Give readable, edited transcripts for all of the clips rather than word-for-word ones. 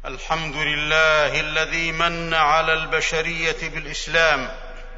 الحمد لله الذي من على البشرية بالإسلام،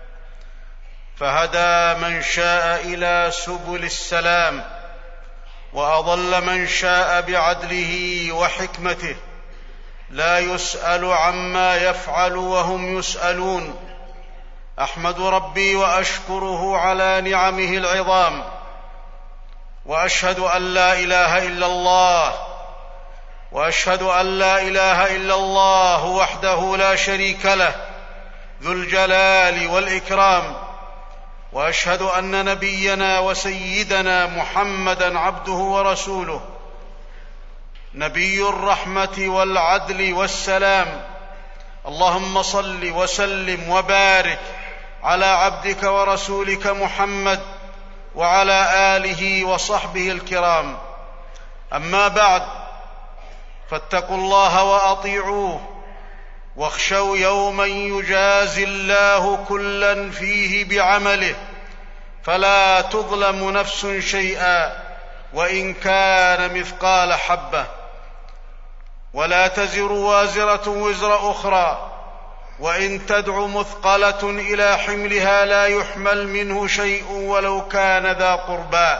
فهدى من شاء إلى سبل السلام، وأضل من شاء بعدله وحكمته، لا يسأل عما يفعل وهم يسألون. أحمد ربي وأشكره على نعمه العظام، وأشهد أن لا إله إلا الله، وأشهد أن لا إله إلا الله وحده لا شريك له ذو الجلال والإكرام، وأشهد أن نبينا وسيدنا محمدًا عبده ورسوله، نبي الرحمة والعدل والسلام. اللهم صل وسلم وبارك على عبدك ورسولك محمد وعلى آله وصحبه الكرام. أما بعد، فاتقوا الله وأطيعوه، واخشوا يوما يجازي الله كلا فيه بعمله، فلا تظلم نفس شيئا وإن كان مثقال حبة، ولا تزر وازرة وزر أخرى، وإن تدع مثقلة إلى حملها لا يحمل منه شيء ولو كان ذا قربى.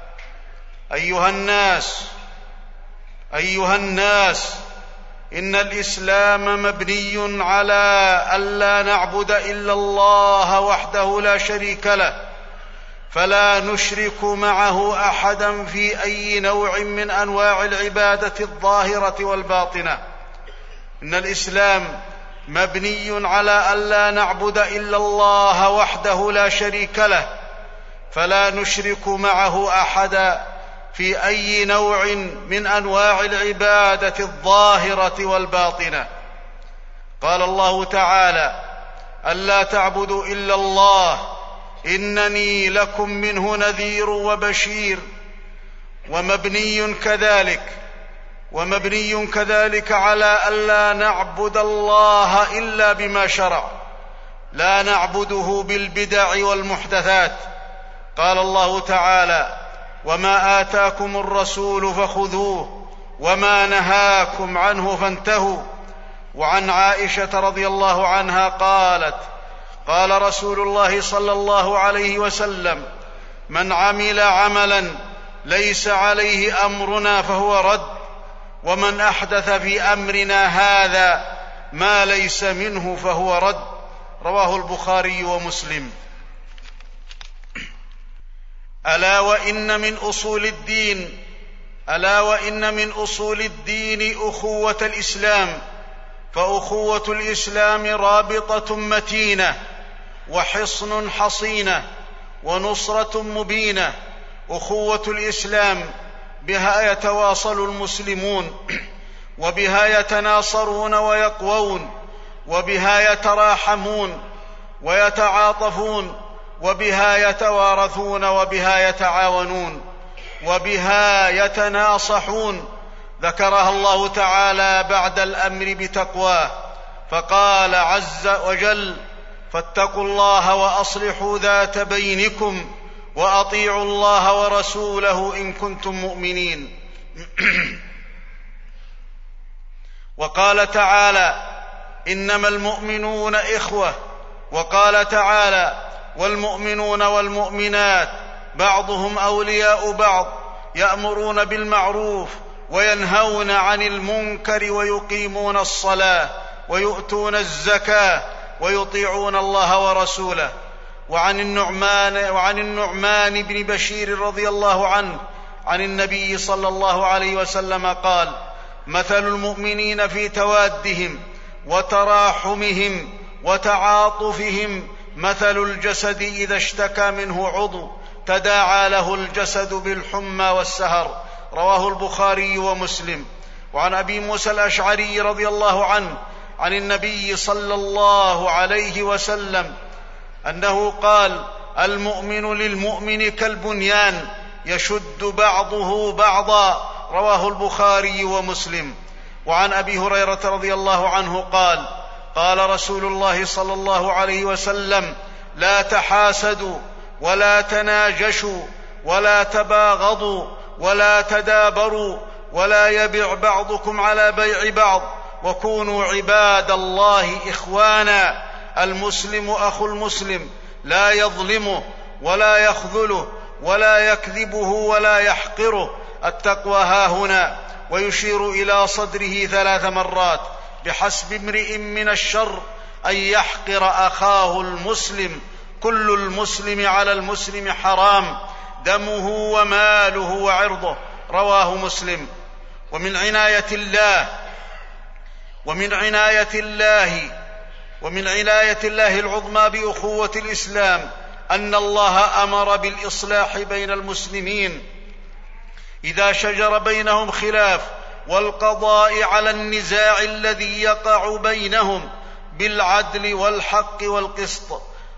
أيها الناس، إن الإسلام مبني على ألا نعبد إلا الله وحده لا شريك له، فلا نشرك معه أحدا في أي نوع من أنواع العبادة الظاهرة والباطنة. إن الإسلام مبني على ألا نعبد إلا الله وحده لا شريك له، فلا نشرك معه أحدا في أي نوع من أنواع العبادة الظاهرة والباطنة. قال الله تعالى: ألا تعبدوا إلا الله إنني لكم منه نذير وبشير. ومبني كذلك على ألا نعبد الله إلا بما شرع، لا نعبده بالبدع والمحدثات. قال الله تعالى: وما آتاكم الرسول فخذوه وما نهاكم عنه فانتهوا. وعن عائشة رضي الله عنها قالت: قال رسول الله صلى الله عليه وسلم: من عمل عملا ليس عليه أمرنا فهو رد، ومن أحدث في أمرنا هذا ما ليس منه فهو رد. رواه البخاري ومسلم. ألا وإن من أصول الدين أخوة الإسلام، فأخوة الإسلام رابطة متينة وحصن حصينة ونصرة مبينة. أخوة الإسلام بها يتواصل المسلمون، وبها يتناصرون ويقوون، وبها يتراحمون ويتعاطفون، وبها يتوارثون، وبها يتعاونون، وبها يتناصحون. ذكرها الله تعالى بعد الأمر بتقواه، فقال عز وجل: فاتقوا الله وأصلحوا ذات بينكم وأطيعوا الله ورسوله إن كنتم مؤمنين. وقال تعالى: إنما المؤمنون إخوة. وقال تعالى: والمؤمنون والمؤمنات بعضهم أولياء بعض يأمرون بالمعروف وينهون عن المنكر ويقيمون الصلاة ويؤتون الزكاة ويطيعون الله ورسوله. وعن النعمان بن بشير رضي الله عنه عن النبي صلى الله عليه وسلم قال: مثل المؤمنين في توادهم وتراحمهم وتعاطفهم مثل الجسد إذا اشتكى منه عضو تداعى له الجسد بالحمى والسهر. رواه البخاري ومسلم. وعن أبي موسى الأشعري رضي الله عنه عن النبي صلى الله عليه وسلم أنه قال: المؤمن للمؤمن كالبنيان يشد بعضه بعضا. رواه البخاري ومسلم. وعن أبي هريرة رضي الله عنه قال: قال رسول الله صلى الله عليه وسلم: لا تحاسدوا ولا تناجشوا ولا تباغضوا ولا تدابروا ولا يبع بعضكم على بيع بعض وكونوا عباد الله إخوانا. المسلم أخو المسلم، لا يظلمه ولا يخذله ولا يكذبه ولا يحقره. التقوى هاهنا. ويشير إلى صدره 3 مرات: بحسب امرئ من الشر أن يحقر أخاه المسلم، كل المسلم على المسلم حرام، دمه وماله وعرضه. رواه مسلم. ومن عناية الله العظمى بأخوة الإسلام أن الله أمر بالإصلاح بين المسلمين إذا شجر بينهم خلاف، والقضاء على النزاع الذي يقع بينهم بالعدل والحق والقسط.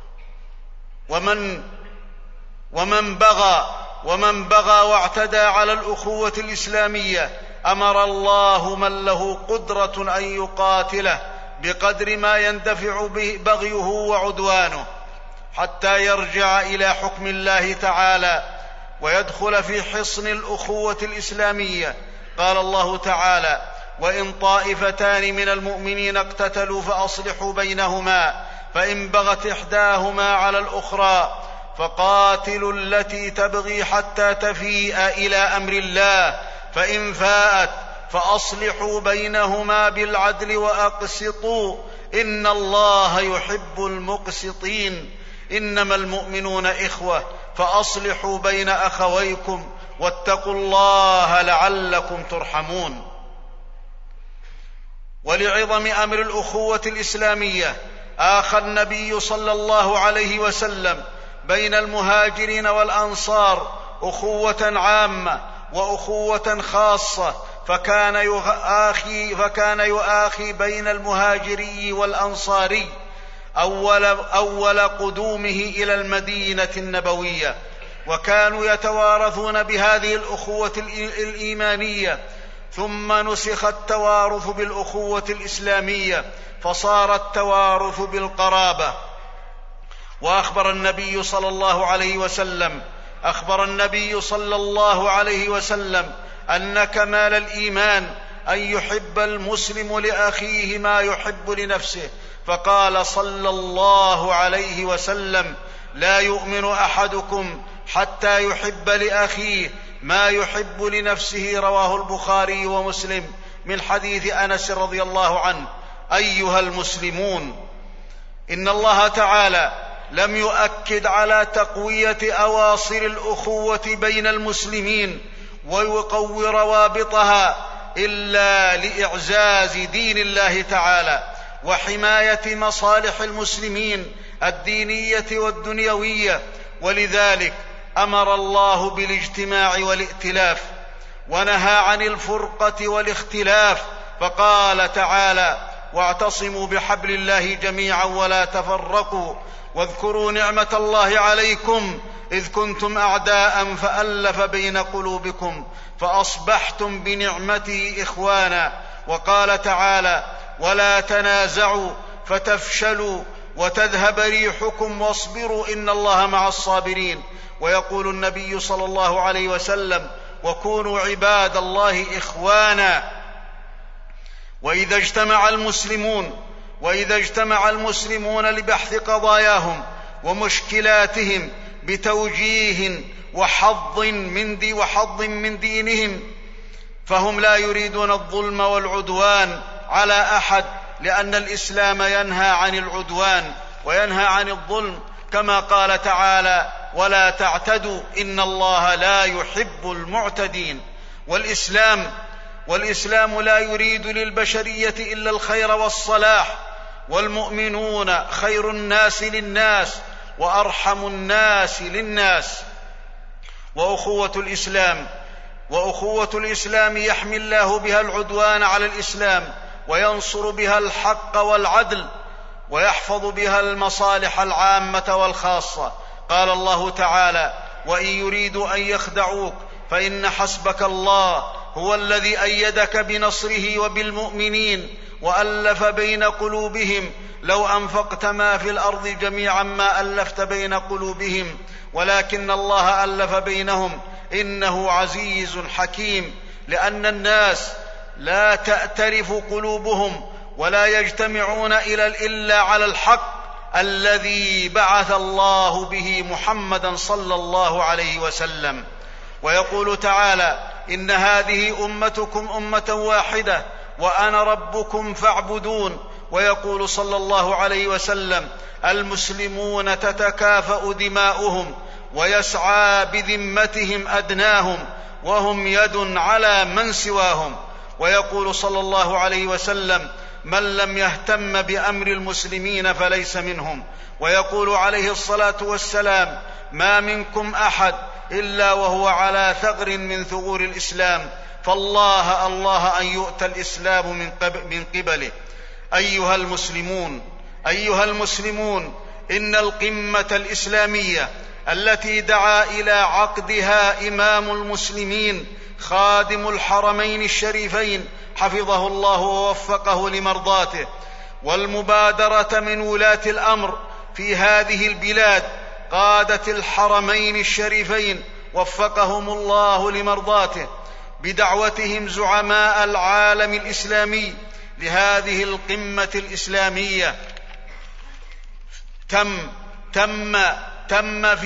ومن بغى واعتدى على الأخوة الإسلامية أمر الله من له قدرة أن يقاتله بقدر ما يندفع به بغيه وعدوانه حتى يرجع إلى حكم الله تعالى ويدخل في حصن الأخوة الإسلامية. قال الله تعالى: وإن طائفتان من المؤمنين اقتتلوا فأصلحوا بينهما، فإن بغت إحداهما على الأخرى فقاتلوا التي تبغي حتى تفيء إلى أمر الله، فإن فاءت فأصلحوا بينهما بالعدل وأقسطوا إن الله يحب المقسطين. إنما المؤمنون إخوة فأصلحوا بين أخويكم واتقوا الله لعلكم ترحمون. ولعظم أمر الأخوة الإسلامية آخى النبي صلى الله عليه وسلم بين المهاجرين والأنصار أخوة عامة وأخوة خاصة، فكان يؤاخي بين المهاجري والأنصاري أول قدومه إلى المدينة النبوية، وكانوا يتوارثون بهذه الأخوة الإيمانية، ثم نسخ التوارث بالأخوة الإسلامية فصار التوارث بالقرابة. وأخبر النبي صلى الله عليه وسلم أن كمال الإيمان أن يحب المسلم لأخيه ما يحب لنفسه، فقال صلى الله عليه وسلم: لا يؤمن أحدكم حتى يحب لأخيه ما يحب لنفسه. رواه البخاري ومسلم من حديث أنس رضي الله عنه. أيها المسلمون، إن الله تعالى لم يؤكد على تقوية أواصر الأخوة بين المسلمين ويقوي روابطها إلا لإعزاز دين الله تعالى وحماية مصالح المسلمين الدينية والدنيوية. ولذلك أمر الله بالاجتماع والائتلاف ونهى عن الفرقة والاختلاف، فقال تعالى: واعتصموا بحبل الله جميعا ولا تفرقوا واذكروا نعمة الله عليكم إذ كنتم أعداء فألف بين قلوبكم فأصبحتم بنعمته إخوانا. وقال تعالى: ولا تنازعوا فتفشلوا وتذهب ريحكم واصبروا إن الله مع الصابرين. ويقول النبي صلى الله عليه وسلم: وكونوا عباد الله إخوانا. وإذا اجتمع المسلمون لبحث قضاياهم ومشكلاتهم بتوجيه وحظ من دينهم، فهم لا يريدون الظلم والعدوان على أحد، لأن الإسلام ينهى عن العدوان وينهى عن الظلم، كما قال تعالى: ولا تعتدوا إن الله لا يحب المعتدين. والإسلام لا يريد للبشرية إلا الخير والصلاح، والمؤمنون خير الناس للناس وأرحم الناس للناس. وأخوة الإسلام يحمي الله بها العدوان على الإسلام وينصر بها الحق والعدل ويحفظ بها المصالح العامة والخاصة. قال الله تعالى: وإن يريدوا أن يخدعوك فإن حسبك الله هو الذي أيدك بنصره وبالمؤمنين وألف بين قلوبهم لو أنفقت ما في الأرض جميعا ما ألفت بين قلوبهم ولكن الله ألف بينهم إنه عزيز حكيم. لأن الناس لا تأتلف قلوبهم ولا يجتمعون إلا على الحق الذي بعث الله به محمدا صلى الله عليه وسلم. ويقول تعالى: إن هذه أمتكم أمة واحدة وأنا ربكم فاعبدون. ويقول صلى الله عليه وسلم: المسلمون تتكافأ دماؤهم ويسعى بذمتهم أدناهم وهم يد على من سواهم. ويقول صلى الله عليه وسلم: من لم يهتم بأمر المسلمين فليس منهم. ويقول عليه الصلاة والسلام: ما منكم أحد إلا وهو على ثغر من ثغور الإسلام، فالله أن يؤتى الإسلام من قبله. أيها المسلمون، إن القمة الإسلامية التي دعا إلى عقدها إمام المسلمين خادم الحرمين الشريفين حفظه الله ووفقه لمرضاته، والمبادرة من ولاة الأمر في هذه البلاد قادة الحرمين الشريفين وفقهم الله لمرضاته بدعوتهم زعماء العالم الإسلامي لهذه القمة الإسلامية، تم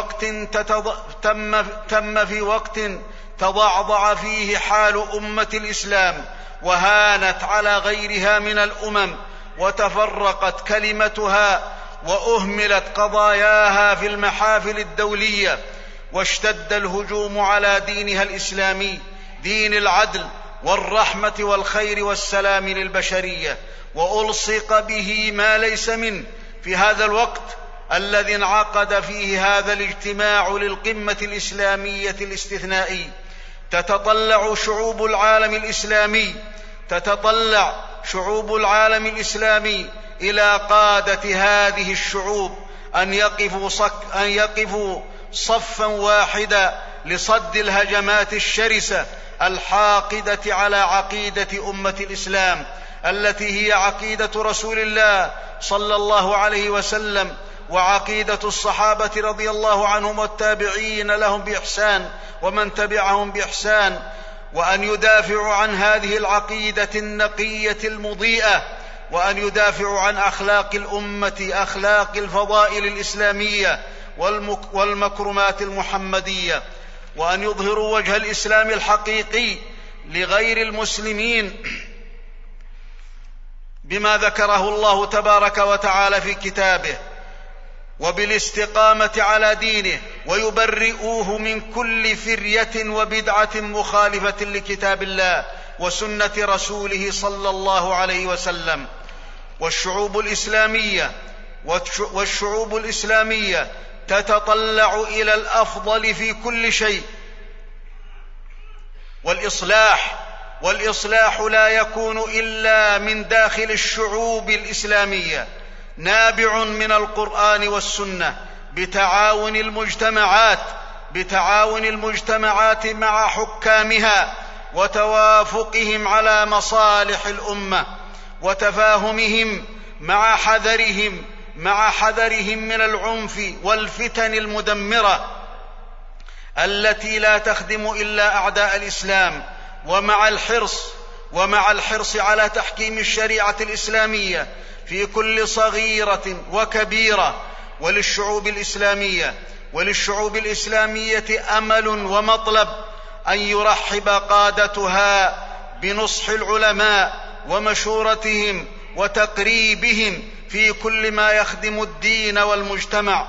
في وقت تضعضع فيه حال أمة الإسلام وهانت على غيرها من الأمم وتفرقت كلمتها وأهملت قضاياها في المحافل الدولية، واشتد الهجوم على دينها الإسلامي، دين العدل والرحمة والخير والسلام للبشرية، وألصق به ما ليس منه. في هذا الوقت الذي انعقد فيه هذا الاجتماع للقمة الإسلامية الاستثنائي، تتطلع شعوب العالم الإسلامي إلى قادة هذه الشعوب أن يقفوا صفا واحدا لصد الهجمات الشرسة الحاقدة على عقيدة أمة الإسلام التي هي عقيدة رسول الله صلى الله عليه وسلم وعقيدة الصحابة رضي الله عنهم والتابعين لهم بإحسان ومن تبعهم بإحسان، وأن يدافعوا عن هذه العقيدة النقية المضيئة، وأن يدافعوا عن أخلاق الأمة، أخلاق الفضائل الإسلامية والمكرمات المحمدية، وأن يظهروا وجه الإسلام الحقيقي لغير المسلمين بما ذكره الله تبارك وتعالى في كتابه، وبالاستقامة على دينه، ويبرئوه من كل فرية وبدعة مخالفة لكتاب الله وسنة رسوله صلى الله عليه وسلم. والشعوب الإسلامية تتطلع إلى الأفضل في كل شيء، والإصلاح لا يكون إلا من داخل الشعوب الإسلامية، نابع من القرآن والسنة بتعاون المجتمعات مع حكامها وتوافقهم على مصالح الأمة وتفاهمهم مع حذرهم من العنف والفتن المدمرة التي لا تخدم إلا أعداء الإسلام، ومع الحرص على تحكيم الشريعة الإسلامية في كل صغيرة وكبيرة. وللشعوب الإسلامية أمل ومطلب أن يرحب قادتها بنصح العلماء ومشورتهم وتقريبهم في كل ما يخدم الدين والمجتمع.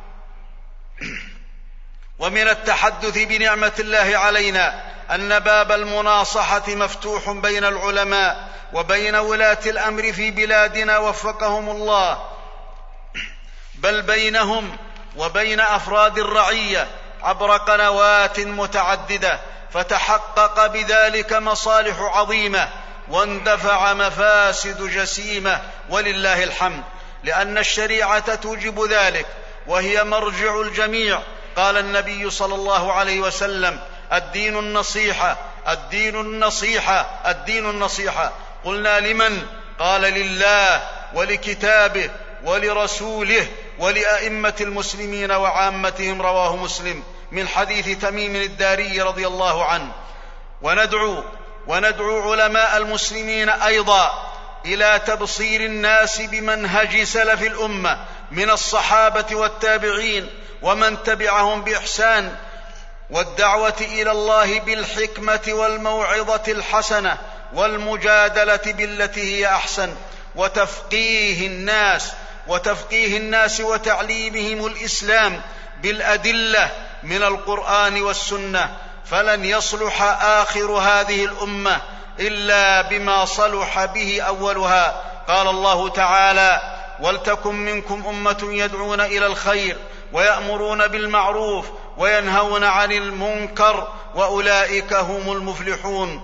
ومن التحدث بنعمة الله علينا أن باب المناصحة مفتوح بين العلماء وبين ولاة الأمر في بلادنا وفقهم الله، بل بينهم وبين أفراد الرعية عبر قنوات متعددة، فتحقق بذلك مصالح عظيمة واندفع مفاسد جسيمة، ولله الحمد، لأن الشريعة توجب ذلك وهي مرجع الجميع. قال النبي صلى الله عليه وسلم: الدين النصيحة، الدين النصيحة، الدين النصيحة. قلنا: لمن؟ قال: لله ولكتابه ولرسوله ولأئمة المسلمين وعامتهم. رواه مسلم من حديث تميم الداري رضي الله عنه. وندعو علماء المسلمين أيضا إلى تبصير الناس بمنهج سلف الأمة من الصحابة والتابعين ومن تبعهم بإحسان، والدعوة إلى الله بالحكمة والموعظة الحسنة والمجادلة بالتي هي أحسن، وتفقيه الناس وتعليمهم الإسلام بالأدلة من القرآن والسنة. فلن يصلح آخر هذه الأمة إلا بما صلح به أولها. قال الله تعالى: ولتكن منكم أمة يدعون إلى الخير ويأمرون بالمعروف وينهون عن المنكر وأولئك هم المفلحون.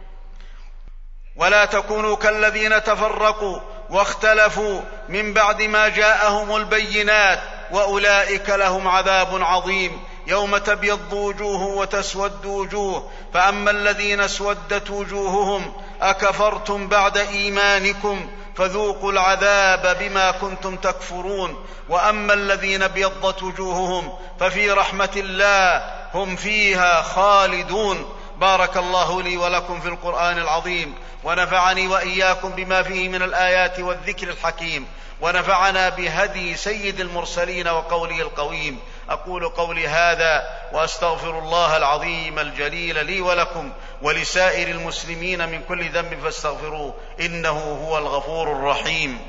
ولا تكونوا كالذين تفرقوا واختلفوا من بعد ما جاءهم البينات وأولئك لهم عذاب عظيم، يوم تبيض وجوه وتسود وجوه، فأما الذين اسودت وجوههم أكفرتم بعد إيمانكم فذوقوا العذاب بما كنتم تكفرون، وأما الذين ابيضت وجوههم ففي رحمة الله هم فيها خالدون. بارك الله لي ولكم في القرآن العظيم، ونفعني وإياكم بما فيه من الآيات والذكر الحكيم، ونفعنا بهدي سيد المرسلين وقوله القويم. أقول قولي هذا وأستغفر الله العظيم الجليل لي ولكم ولسائر المسلمين من كل ذنب فاستغفروه إنه هو الغفور الرحيم.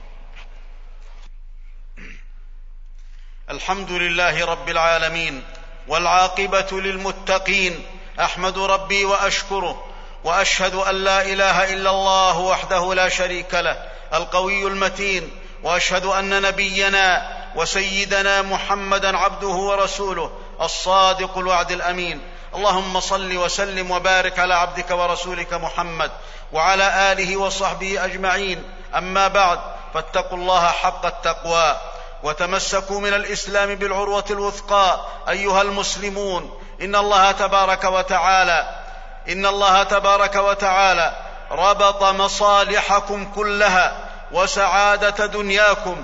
الحمد لله رب العالمين، والعاقبة للمتقين. أحمد ربي وأشكره، وأشهد أن لا إله إلا الله وحده لا شريك له القوي المتين، وأشهد أن نبينا وسيدنا محمدا عبده ورسوله الصادق الوعد الأمين. اللهم صل وسلم وبارك على عبدك ورسولك محمد وعلى آله وصحبه أجمعين. أما بعد، فاتقوا الله حق التقوى وتمسكوا من الإسلام بالعروة الوثقى أيها المسلمون. إن الله تبارك وتعالى ربط مصالحكم كلها وسعادة دنياكم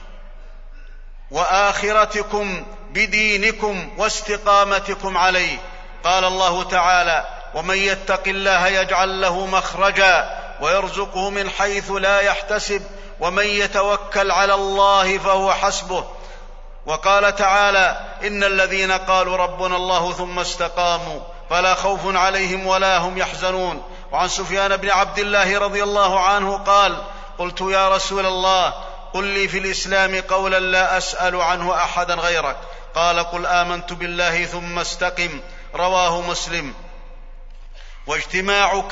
وآخرتكم بدينكم واستقامتكم عليه. قال الله تعالى: ومن يتق الله يجعل له مخرجا ويرزقه من حيث لا يحتسب ومن يتوكل على الله فهو حسبه. وقال تعالى: إن الذين قالوا ربنا الله ثم استقاموا فلا خوف عليهم ولا هم يحزنون. وعن سفيان بن عبد الله رضي الله عنه قال: قلت يا رسول الله قل لي في الإسلام قولا لا أسأل عنه أحدا غيرك. قال: قل آمنت بالله ثم استقم. رواه مسلم. واجتماع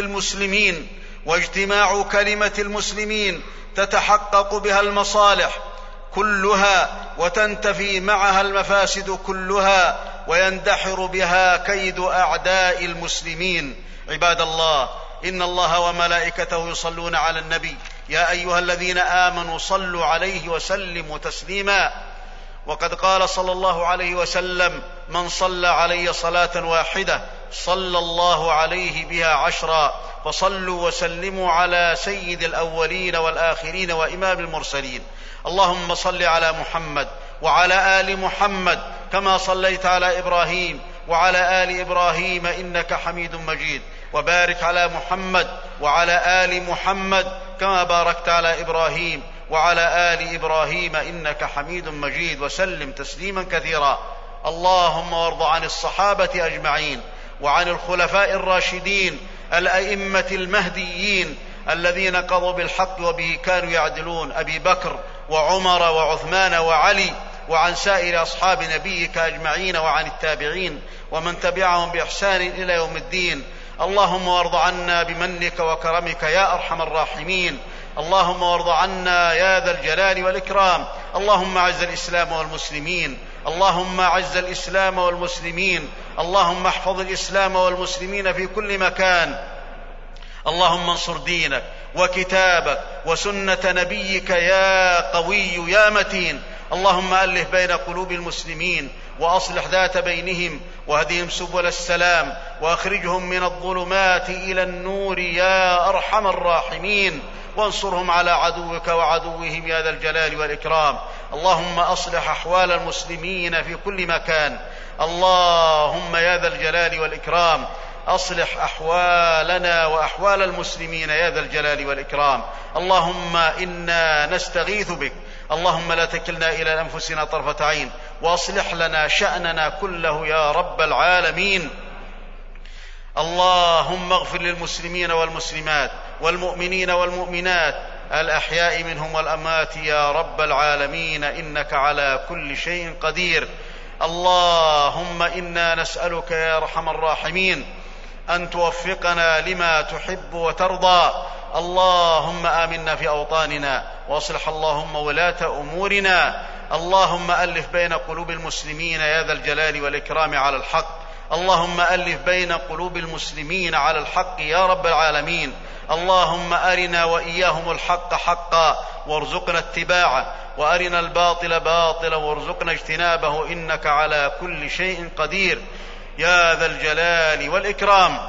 كلمة المسلمين تتحقق بها المصالح كلها وتنتفي معها المفاسد كلها ويندحر بها كيد أعداء المسلمين. عباد الله، إن الله وملائكته يصلون على النبي، يا أيها الذين آمنوا صلوا عليه وسلموا تسليما. وقد قال صلى الله عليه وسلم: من صلى علي صلاة واحدة صلى الله عليه بها 10. فصلوا وسلموا على سيد الأولين والآخرين وإمام المرسلين. اللهم صل على محمد وعلى آل محمد كما صليت على إبراهيم وعلى آل إبراهيم إنك حميد مجيد، وبارك على محمد وعلى آل محمد كما باركت على إبراهيم وعلى آل إبراهيم إنك حميد مجيد، وسلم تسليما كثيرا. اللهم وارض عن الصحابة أجمعين وعن الخلفاء الراشدين الأئمة المهديين الذين قضوا بالحق وبه كانوا يعدلون، أبي بكر وعمر وعثمان وعلي، وعن سائر أصحاب نبيك أجمعين، وعن التابعين ومن تبعهم بإحسان إلى يوم الدين. اللهم وارض عنا بمنك وكرمك يا أرحم الراحمين. اللهم وارض عنا يا ذا الجلال والإكرام. اللهم أعز الإسلام والمسلمين، اللهم أعز الإسلام والمسلمين، اللهم احفظ الإسلام والمسلمين في كل مكان. اللهم انصر دينك وكتابك وسنة نبيك يا قوي يا متين. اللهم ألف بين قلوب المسلمين وأصلح ذات بينهم واهدهم سبل السلام وأخرجهم من الظلمات إلى النور يا أرحم الراحمين، وانصرهم على عدوك وعدوهم يا ذا الجلال والإكرام. اللهم أصلح أحوال المسلمين في كل مكان. اللهم يا ذا الجلال والإكرام أصلح أحوالنا وأحوال المسلمين يا ذا الجلال والإكرام. اللهم إنا نستغيث بك، اللهم لا تكلنا إلى أنفسنا طرفة عين، وأصلح لنا شأننا كله يا رب العالمين. اللهم اغفر للمسلمين والمسلمات والمؤمنين والمؤمنات الأحياء منهم والأموات يا رب العالمين، إنك على كل شيء قدير. اللهم إنا نسألك يا أرحم الراحمين أن توفقنا لما تحب وترضى. اللهم آمنا في أوطاننا، واصلح اللهم ولاة أمورنا. اللهم ألف بين قلوب المسلمين يا ذا الجلال والإكرام على الحق. اللهم ألف بين قلوب المسلمين على الحق يا رب العالمين. اللهم أرنا وإياهم الحق حقا وارزقنا اتباعه، وأرنا الباطل باطلا وارزقنا اجتنابه، إنك على كل شيء قدير يا ذا الجلال والإكرام.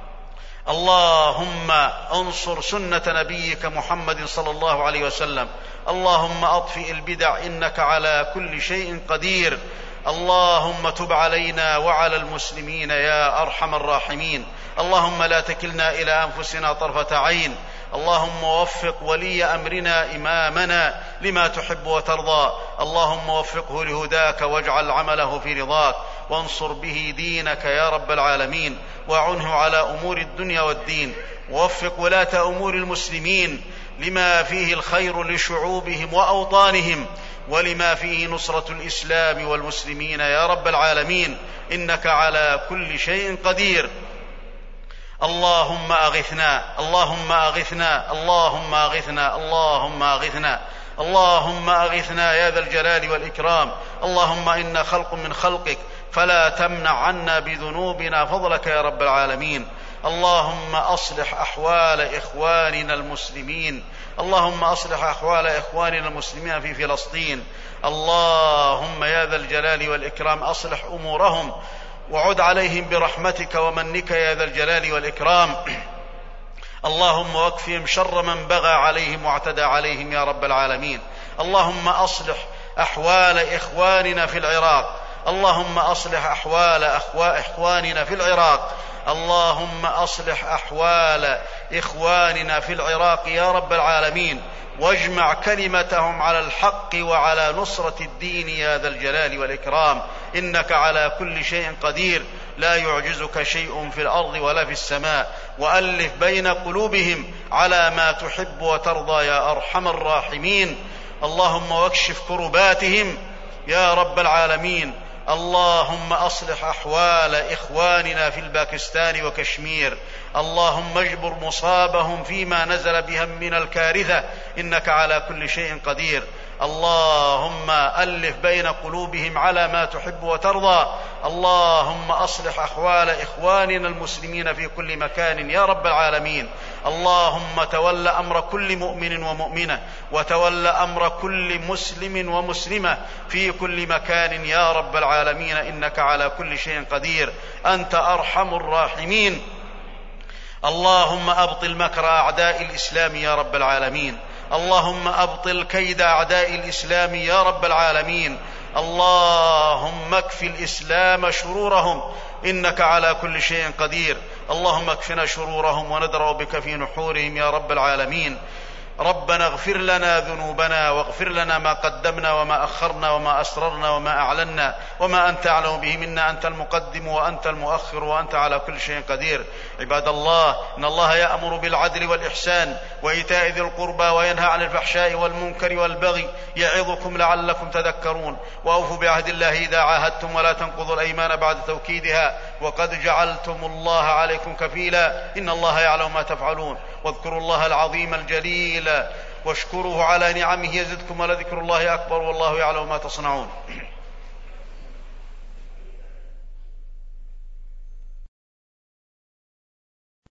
اللهم انصر سنة نبيك محمد صلى الله عليه وسلم. اللهم أطفئ البدع، إنك على كل شيء قدير. اللهم تب علينا وعلى المسلمين يا أرحم الراحمين. اللهم لا تكلنا إلى أنفسنا طرفة عين. اللهم وفق ولي أمرنا إمامنا لما تحب وترضى. اللهم وفقه لهداك واجعل عمله في رضاك، وانصر به دينك يا رب العالمين، وأعنه على أمور الدنيا والدين. ووفق ولاة أمور المسلمين لما فيه الخير لشعوبهم وأوطانهم، ولما فيه نصرة الإسلام والمسلمين يا رب العالمين، إنك على كل شيء قدير. اللهم أغثنا، اللهم أغثنا، اللهم أغثنا، اللهم أغثنا، اللهم أغثنا يا ذا الجلال والإكرام. اللهم إنا خلق من خلقك، فلا تمنع عنا بذنوبنا فضلك يا رب العالمين. اللهم أصلح أحوال إخواننا المسلمين، اللهم أصلح أحوال إخواننا المسلمين في فلسطين. اللهم يا ذا الجلال والإكرام أصلح أمورهم، وعد عليهم برحمتك ومنك يا ذا الجلال والإكرام. اللهم واكفهم شر من بغى عليهم واعتدى عليهم يا رب العالمين. اللهم أصلح أحوال إخواننا في العراق، اللهم أصلح أحوال إخواننا في العراق، اللهم أصلح أحوال إخواننا في العراق يا رب العالمين، واجمع كلمتهم على الحق وعلى نصرة الدين يا ذا الجلال والإكرام، إنك على كل شيء قدير، لا يعجزك شيء في الأرض ولا في السماء. وألف بين قلوبهم على ما تحب وترضى يا أرحم الراحمين. اللهم واكشف كرباتهم يا رب العالمين. اللهم أصلح أحوال إخواننا في الباكستان وكشمير، اللهم اجبر مصابهم فيما نزل بهم من الكارثة، إنك على كل شيء قدير. اللهم ألف بين قلوبهم على ما تحب وترضى. اللهم أصلح أحوال إخواننا المسلمين في كل مكان يا رب العالمين. اللهم تول أمر كل مؤمن ومؤمنة، وتول أمر كل مسلم ومسلمة في كل مكان يا رب العالمين، إنك على كل شيء قدير، أنت أرحم الراحمين. اللهم أبطل مكر أعداء الإسلام يا رب العالمين، اللهم أبطل كيد أعداء الإسلام يا رب العالمين. اللهم اكف الإسلام شرورهم، إنك على كل شيء قدير. اللهم اكفنا شرورهم وندرأ بك في نحورهم يا رب العالمين. ربنا اغفر لنا ذنوبنا، واغفر لنا ما قدمنا وما أخرنا وما أسررنا وما أعلنا وما أنت أعلم به منا، أنت المقدم وأنت المؤخر وأنت على كل شيء قدير. عباد الله، إن الله يأمر بالعدل والإحسان وإيتاء ذي القربى وينهى عن الفحشاء والمنكر والبغي، يعظكم لعلكم تذكرون. وأوفوا بعهد الله إذا عاهدتم، ولا تنقضوا الأيمان بعد توكيدها، وقد جعلتم الله عليكم كفيلا، إن الله يعلم ما تفعلون. واذكروا الله العظيم الجليل واشكروه على نعمه يزدكم، ولذكر الله أكبر، والله يعلم ما تصنعون.